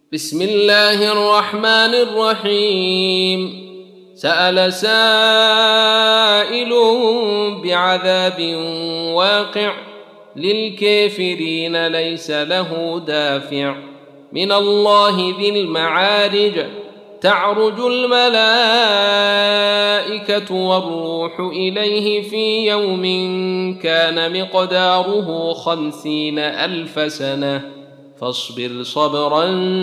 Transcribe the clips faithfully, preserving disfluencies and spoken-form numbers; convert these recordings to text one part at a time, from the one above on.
بسم الله الرحمن الرحيم. سأل سائل بعذاب واقع للكافرين ليس له دافع من الله ذي المعارج تعرج الملائكة والروح إليه في يوم كان مقداره خمسين ألف سنة فاصبر صبرا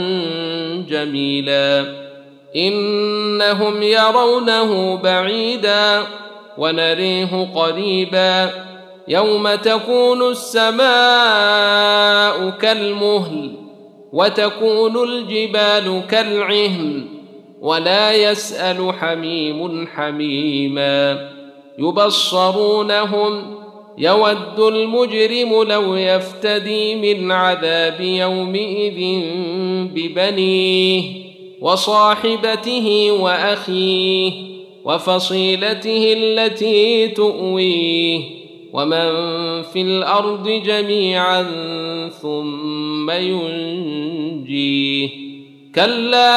جميلا إنهم يرونه بعيدا ونريه قريبا يوم تكون السماء كالمهل وتكون الجبال كالعهن ولا يسأل حميم حميما يبصرونهم يود المجرم لو يفتدي من عذاب يومئذ ببنيه وصاحبته وأخيه وفصيلته التي تؤويه ومن في الأرض جميعا ثم ينجيه كلا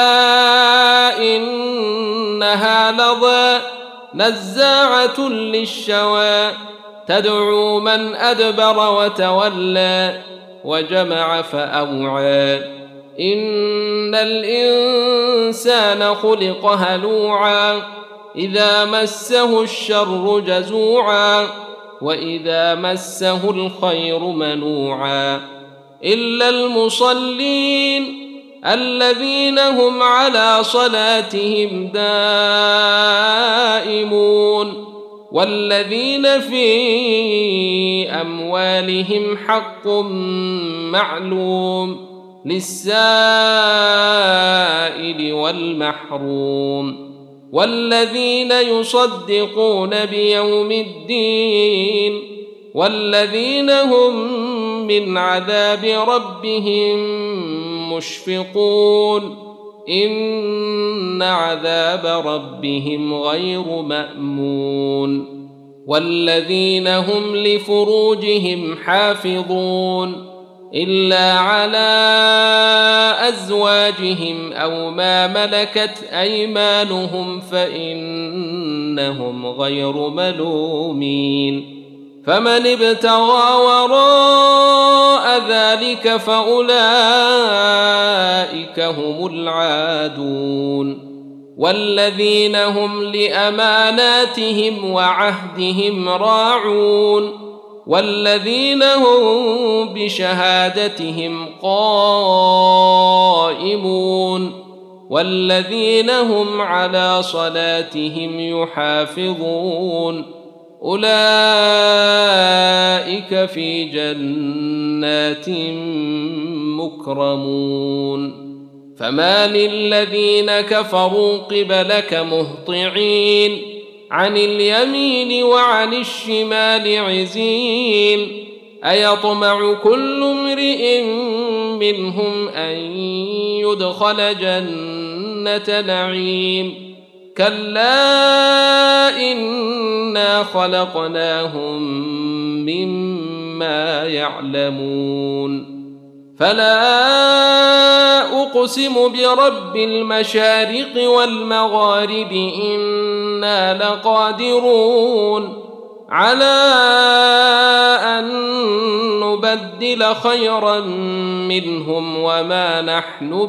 إنها لظى نزاعة للشوى تدعو من أدبر وتولى وجمع فأوعى إن الإنسان خلق هلوعا إذا مسه الشر جزوعا وإذا مسه الخير منوعا إلا المصلين الذين هم على صلاتهم دائمون والذين في أموالهم حق معلوم للسائل والمحروم والذين يصدقون بيوم الدين والذين هم من عذاب ربهم مشفقون إن عذاب ربهم غير مأمون والذين هم لفروجهم حافظون إلا على أزواجهم أو ما ملكت أيمانهم فإنهم غير ملومين فمن ابتغى وراء ذلك فأولئك هم العادون والذين هم لأماناتهم وعهدهم راعون والذين هم بشهادتهم قائمون والذين هم على صلاتهم يحافظون أولئك في جنات مكرمون فما للذين كفروا قبلك مهطعين عن اليمين وعن الشمال عزين أيطمع كل امرئ منهم أن يدخل جنة نعيم كلا إنا خلقناهم مما يعلمون فلا أقسم برب المشارق والمغارب إنا لقادرون على أن نبدل خيرا منهم وما نحن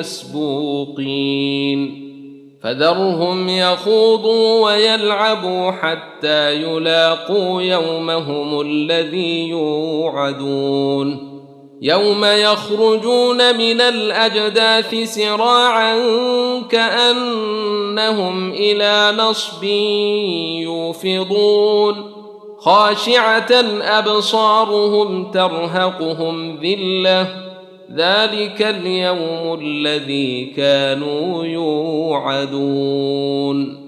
بمسبوقين فذرهم يخوضوا ويلعبوا حتى يلاقوا يومهم الذي يوعدون يوم يخرجون من الأجداث سراعا كأنهم إلى نصب يوفضون خاشعة أبصارهم ترهقهم ذلة ذلك اليوم الذي كانوا يوعدون